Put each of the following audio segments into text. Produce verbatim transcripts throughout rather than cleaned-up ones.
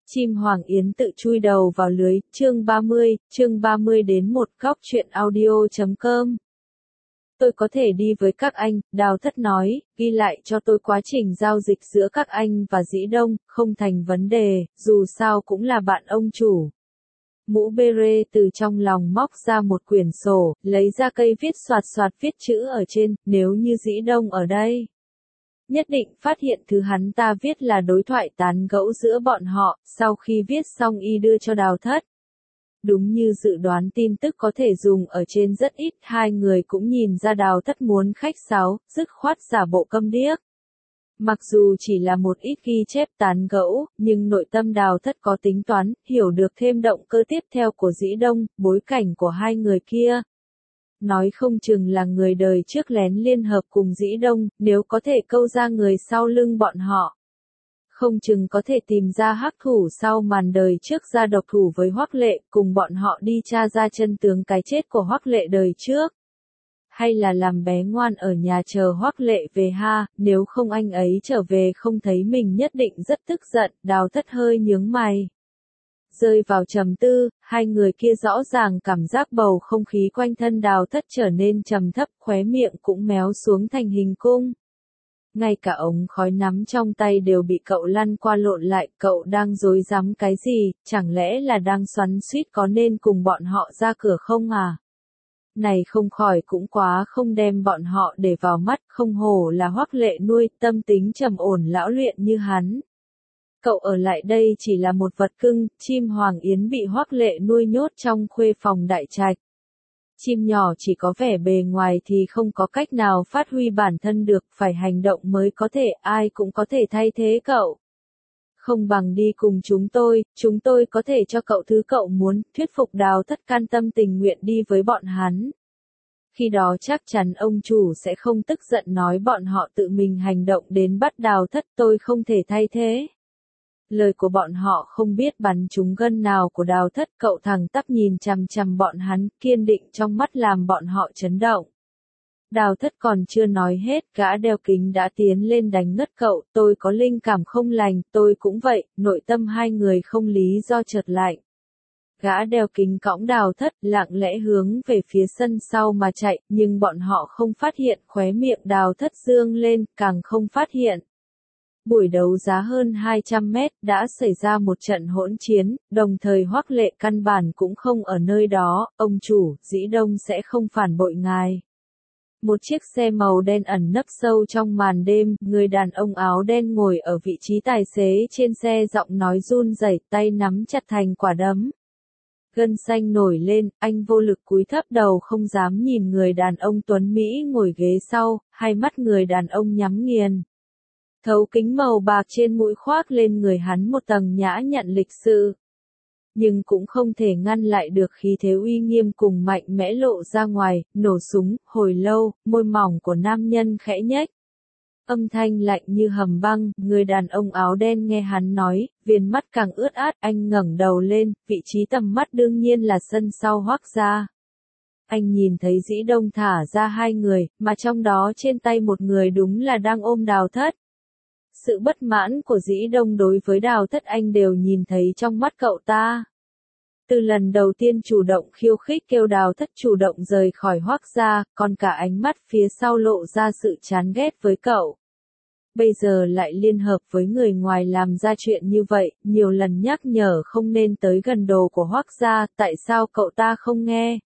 Chim Hoàng Yến tự chui đầu vào lưới, chương ba mươi, chương ba mươi đến một góc truyện audio chấm com. Tôi có thể đi với các anh, Đào Thất nói, ghi lại cho tôi quá trình giao dịch giữa các anh và Dĩ Đông, không thành vấn đề, dù sao cũng là bạn ông chủ. Mũ bê-rê từ trong lòng móc ra một quyển sổ, lấy ra cây viết xoạt xoạt viết chữ ở trên, nếu như Dĩ Đông ở đây. Nhất định phát hiện thứ hắn ta viết là đối thoại tán gẫu giữa bọn họ, sau khi viết xong y đưa cho Đào Thất. Đúng như dự đoán tin tức có thể dùng ở trên rất ít, hai người cũng nhìn ra Đào Thất muốn khách sáo, dứt khoát giả bộ câm điếc. Mặc dù chỉ là một ít ghi chép tán gẫu, nhưng nội tâm Đào Thất có tính toán, hiểu được thêm động cơ tiếp theo của Dĩ Đông, bối cảnh của hai người kia. Nói không chừng là người đời trước lén liên hợp cùng Dĩ Đông, nếu có thể câu ra người sau lưng bọn họ. Không chừng có thể tìm ra hắc thủ sau màn đời trước ra độc thủ với Hoắc Lệ, cùng bọn họ đi tra ra chân tướng cái chết của Hoắc Lệ đời trước. Hay là làm bé ngoan ở nhà chờ Hoắc Lệ về ha, nếu không anh ấy trở về không thấy mình nhất định rất tức giận, Đào Thất hơi nhướng mày. Rơi vào trầm tư, hai người kia rõ ràng cảm giác bầu không khí quanh thân Đào Thất trở nên trầm thấp, khóe miệng cũng méo xuống thành hình cung. Ngay cả ống khói nắm trong tay đều bị cậu lăn qua lộn lại, cậu đang rối rắm cái gì, chẳng lẽ là đang xoắn xuýt có nên cùng bọn họ ra cửa không à? Này không khỏi cũng quá không đem bọn họ để vào mắt, không hổ là Hoắc Lệ nuôi, tâm tính trầm ổn lão luyện như hắn. Cậu ở lại đây chỉ là một vật cưng, chim Hoàng Yến bị Hoắc Lệ nuôi nhốt trong khuê phòng đại trạch. Chim nhỏ chỉ có vẻ bề ngoài thì không có cách nào phát huy bản thân được, phải hành động mới có thể, ai cũng có thể thay thế cậu. Không bằng đi cùng chúng tôi, chúng tôi có thể cho cậu thứ cậu muốn, thuyết phục Đào Thất can tâm tình nguyện đi với bọn hắn. Khi đó chắc chắn ông chủ sẽ không tức giận nói bọn họ tự mình hành động đến bắt Đào Thất, tôi không thể thay thế. Lời của bọn họ không biết bắn trúng gân nào của Đào Thất, cậu thẳng tắp nhìn chằm chằm bọn hắn, kiên định trong mắt làm bọn họ chấn động. Đào Thất còn chưa nói hết, gã đeo kính đã tiến lên đánh ngất cậu, tôi có linh cảm không lành, tôi cũng vậy, nội tâm hai người không lý do chợt lạnh. Gã đeo kính cõng Đào Thất, lặng lẽ hướng về phía sân sau mà chạy, nhưng bọn họ không phát hiện, khóe miệng Đào Thất dương lên, càng không phát hiện. Buổi đấu giá hơn hai trăm mét đã xảy ra một trận hỗn chiến, đồng thời Hoắc Lệ căn bản cũng không ở nơi đó, ông chủ, Dĩ Đông sẽ không phản bội ngài. Một chiếc xe màu đen ẩn nấp sâu trong màn đêm, người đàn ông áo đen ngồi ở vị trí tài xế trên xe, giọng nói run rẩy, tay nắm chặt thành quả đấm. Gân xanh nổi lên, anh vô lực cúi thấp đầu không dám nhìn người đàn ông tuấn Mỹ ngồi ghế sau, hai mắt người đàn ông nhắm nghiền. Thấu kính màu bạc trên mũi khoác lên người hắn một tầng nhã nhặn lịch sự. Nhưng cũng không thể ngăn lại được khí thế uy nghiêm cùng mạnh mẽ lộ ra ngoài, nổ súng, hồi lâu, môi mỏng của nam nhân khẽ nhếch. Âm thanh lạnh như hầm băng, người đàn ông áo đen nghe hắn nói, viền mắt càng ướt át, anh ngẩng đầu lên, vị trí tầm mắt đương nhiên là sân sau Hoắc gia. Anh nhìn thấy Dĩ Đông thả ra hai người, mà trong đó trên tay một người đúng là đang ôm Đào Thất. Sự bất mãn của Dĩ Đông đối với Đào Thất anh đều nhìn thấy trong mắt cậu ta. Từ lần đầu tiên chủ động khiêu khích kêu Đào Thất chủ động rời khỏi Hoắc gia, còn cả ánh mắt phía sau lộ ra sự chán ghét với cậu. Bây giờ lại liên hợp với người ngoài làm ra chuyện như vậy, nhiều lần nhắc nhở không nên tới gần đồ của Hoắc gia, tại sao cậu ta không nghe?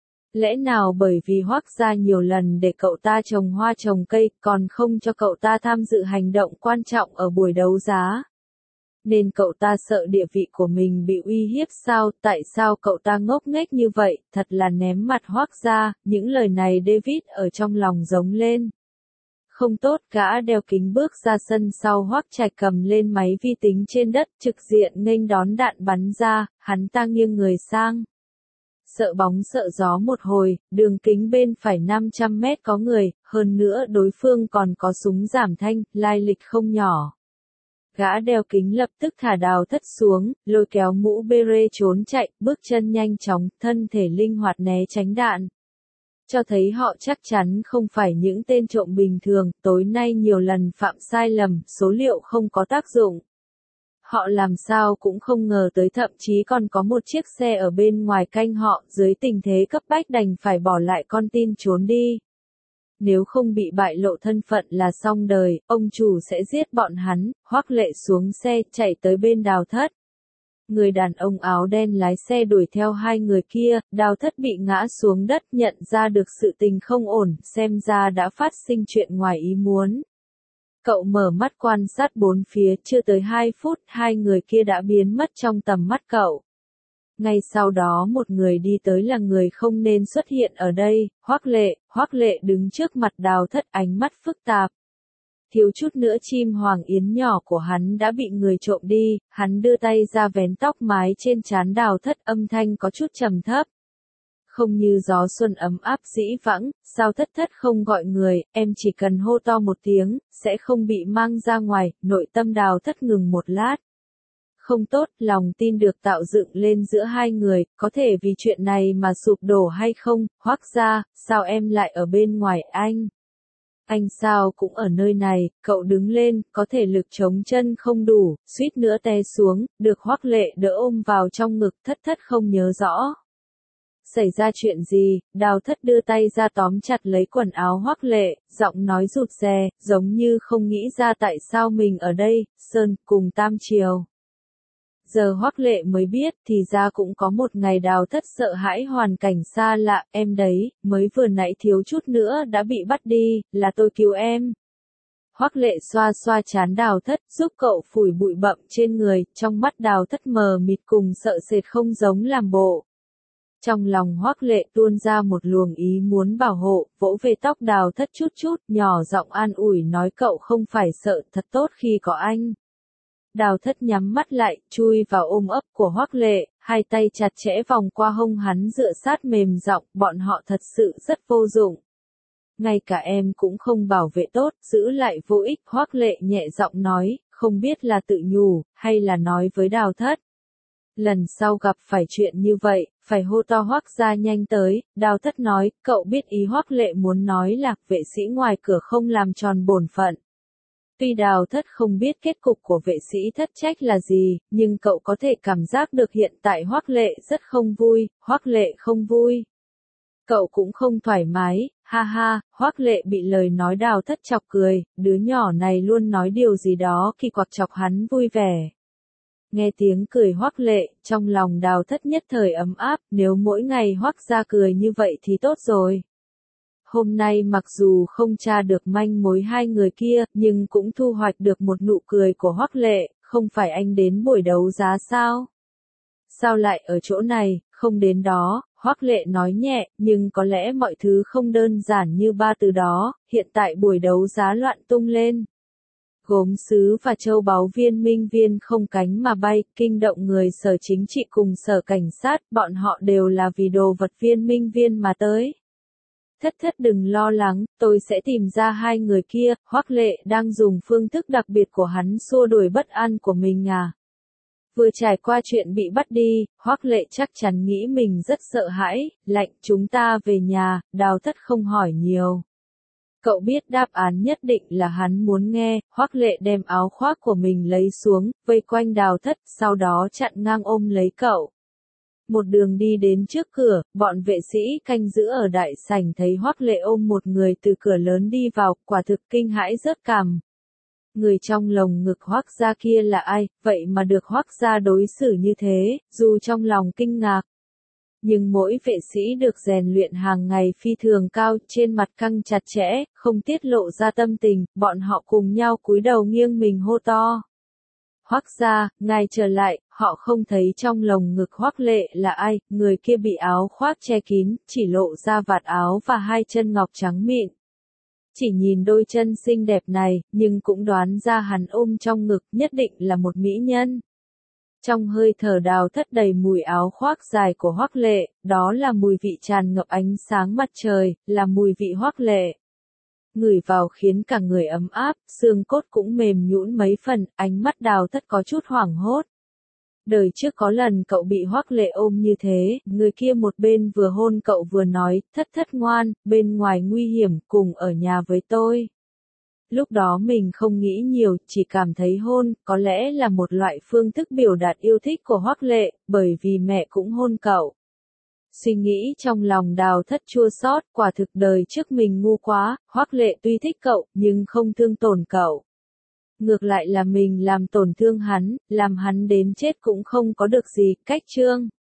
Lẽ nào bởi vì Hoắc gia nhiều lần để cậu ta trồng hoa trồng cây, còn không cho cậu ta tham dự hành động quan trọng ở buổi đấu giá? Nên cậu ta sợ địa vị của mình bị uy hiếp sao? Tại sao cậu ta ngốc nghếch như vậy? Thật là ném mặt Hoắc gia. Những lời này David ở trong lòng giống lên. Không tốt, gã đeo kính bước ra sân sau Hoắc Trạch, cầm lên máy vi tính trên đất, trực diện nghênh đón đạn bắn ra, hắn ta nghiêng người sang. Sợ bóng sợ gió một hồi, đường kính bên phải năm trăm mét có người, hơn nữa đối phương còn có súng giảm thanh, lai lịch không nhỏ. Gã đeo kính lập tức thả Đào Thất xuống, lôi kéo mũ bê-rê trốn chạy, bước chân nhanh chóng, thân thể linh hoạt né tránh đạn. Cho thấy họ chắc chắn không phải những tên trộm bình thường, tối nay nhiều lần phạm sai lầm, số liệu không có tác dụng. Họ làm sao cũng không ngờ tới, thậm chí còn có một chiếc xe ở bên ngoài canh họ, dưới tình thế cấp bách đành phải bỏ lại con tin trốn đi. Nếu không bị bại lộ thân phận là xong đời, ông chủ sẽ giết bọn hắn. Hoắc Lệ xuống xe, chạy tới bên Đào Thất. Người đàn ông áo đen lái xe đuổi theo hai người kia, Đào Thất bị ngã xuống đất, nhận ra được sự tình không ổn, xem ra đã phát sinh chuyện ngoài ý muốn. Cậu mở mắt quan sát bốn phía, chưa tới hai phút, hai người kia đã biến mất trong tầm mắt cậu. Ngay sau đó một người đi tới, là người không nên xuất hiện ở đây, Hoắc Lệ. Hoắc Lệ đứng trước mặt Đào Thất, ánh mắt phức tạp. Thiếu chút nữa chim hoàng yến nhỏ của hắn đã bị người trộm đi, hắn đưa tay ra vén tóc mái trên trán Đào Thất, âm thanh có chút trầm thấp. Không như gió xuân ấm áp dĩ vãng, sao Thất Thất không gọi người, em chỉ cần hô to một tiếng, sẽ không bị mang ra ngoài. Nội tâm Đào Thất ngừng một lát. Không tốt, lòng tin được tạo dựng lên giữa hai người, có thể vì chuyện này mà sụp đổ hay không? Hoắc gia, sao em lại ở bên ngoài anh? Anh sao cũng ở nơi này? Cậu đứng lên, có thể lực chống chân không đủ, suýt nữa té xuống, được Hoắc Lệ đỡ ôm vào trong ngực. Thất Thất không nhớ rõ. Xảy ra chuyện gì? Đào Thất đưa tay ra tóm chặt lấy quần áo Hoắc Lệ, giọng nói rụt rè, giống như không nghĩ ra tại sao mình ở đây. Sơn, cùng Tam Triều. Giờ Hoắc Lệ mới biết, thì ra cũng có một ngày. Đào Thất sợ hãi hoàn cảnh xa lạ. Em đấy, mới vừa nãy thiếu chút nữa đã bị bắt đi, là tôi cứu em. Hoắc Lệ xoa xoa trán Đào Thất, giúp cậu phủi bụi bặm trên người, trong mắt Đào Thất mờ mịt cùng sợ sệt không giống làm bộ. Trong lòng Hoắc Lệ tuôn ra một luồng ý muốn bảo hộ, vỗ về tóc Đào Thất chút chút, nhỏ giọng an ủi nói cậu không phải sợ, thật tốt khi có anh. Đào Thất nhắm mắt lại, chui vào ôm ấp của Hoắc Lệ, hai tay chặt chẽ vòng qua hông hắn, dựa sát mềm giọng, bọn họ thật sự rất vô dụng. Ngay cả em cũng không bảo vệ tốt, giữ lại vô ích. Hoắc Lệ nhẹ giọng nói, không biết là tự nhủ, hay là nói với Đào Thất. Lần sau gặp phải chuyện như vậy, phải hô to Hoắc gia nhanh tới. Đào Thất nói, cậu biết ý Hoắc Lệ muốn nói là, vệ sĩ ngoài cửa không làm tròn bổn phận. Tuy Đào Thất không biết kết cục của vệ sĩ thất trách là gì, nhưng cậu có thể cảm giác được hiện tại Hoắc Lệ rất không vui. Hoắc Lệ không vui. Cậu cũng không thoải mái, ha ha. Hoắc Lệ bị lời nói Đào Thất chọc cười, đứa nhỏ này luôn nói điều gì đó kỳ quặc chọc hắn vui vẻ. Nghe tiếng cười Hoắc Lệ, trong lòng Đào Thất nhất thời ấm áp, nếu mỗi ngày Hoắc gia cười như vậy thì tốt rồi. Hôm nay mặc dù không tra được manh mối hai người kia, nhưng cũng thu hoạch được một nụ cười của Hoắc Lệ. Không phải anh đến buổi đấu giá sao? Sao lại ở chỗ này? Không đến đó. Hoắc Lệ nói nhẹ, nhưng có lẽ mọi thứ không đơn giản như ba từ đó. Hiện tại buổi đấu giá loạn tung lên. Gốm sứ và châu báu viên minh viên không cánh mà bay, kinh động người sở chính trị cùng sở cảnh sát, bọn họ đều là vì đồ vật viên minh viên mà tới. Thất Thất đừng lo lắng, tôi sẽ tìm ra hai người kia. Hoắc Lệ đang dùng phương thức đặc biệt của hắn xua đuổi bất an của mình à. Vừa trải qua chuyện bị bắt đi, Hoắc Lệ chắc chắn nghĩ mình rất sợ hãi, lạnh. Chúng ta về nhà. Đào Thất không hỏi nhiều. Cậu biết đáp án nhất định là hắn muốn nghe. Hoắc Lệ đem áo khoác của mình lấy xuống, vây quanh Đào Thất, sau đó chặn ngang ôm lấy cậu. Một đường đi đến trước cửa, bọn vệ sĩ canh giữ ở đại sảnh thấy Hoắc Lệ ôm một người từ cửa lớn đi vào, quả thực kinh hãi rớt cằm. Người trong lồng ngực Hoắc gia kia là ai, vậy mà được Hoắc gia đối xử như thế, dù trong lòng kinh ngạc. Nhưng mỗi vệ sĩ được rèn luyện hàng ngày phi thường cao, trên mặt căng chặt chẽ, không tiết lộ ra tâm tình, bọn họ cùng nhau cúi đầu nghiêng mình hô to. Hoắc gia, ngài trở lại. Họ không thấy trong lồng ngực Hoắc Lệ là ai, người kia bị áo khoác che kín, chỉ lộ ra vạt áo và hai chân ngọc trắng mịn. Chỉ nhìn đôi chân xinh đẹp này, nhưng cũng đoán ra hắn ôm trong ngực nhất định là một mỹ nhân. Trong hơi thở Đào Thất đầy mùi áo khoác dài của Hoắc Lệ, đó là mùi vị tràn ngập ánh sáng mặt trời, là mùi vị Hoắc Lệ. Ngửi vào khiến cả người ấm áp, xương cốt cũng mềm nhũn mấy phần, ánh mắt Đào Thất có chút hoảng hốt. Đời trước có lần cậu bị Hoắc Lệ ôm như thế, người kia một bên vừa hôn cậu vừa nói, Thất Thất ngoan, bên ngoài nguy hiểm, cùng ở nhà với tôi. Lúc đó mình không nghĩ nhiều, chỉ cảm thấy hôn, có lẽ là một loại phương thức biểu đạt yêu thích của Hoắc Lệ, bởi vì mẹ cũng hôn cậu. Suy nghĩ trong lòng Đào Thất chua xót, quả thực đời trước mình ngu quá, Hoắc Lệ tuy thích cậu, nhưng không thương tổn cậu. Ngược lại là mình làm tổn thương hắn, làm hắn đến chết cũng không có được gì, cách chương.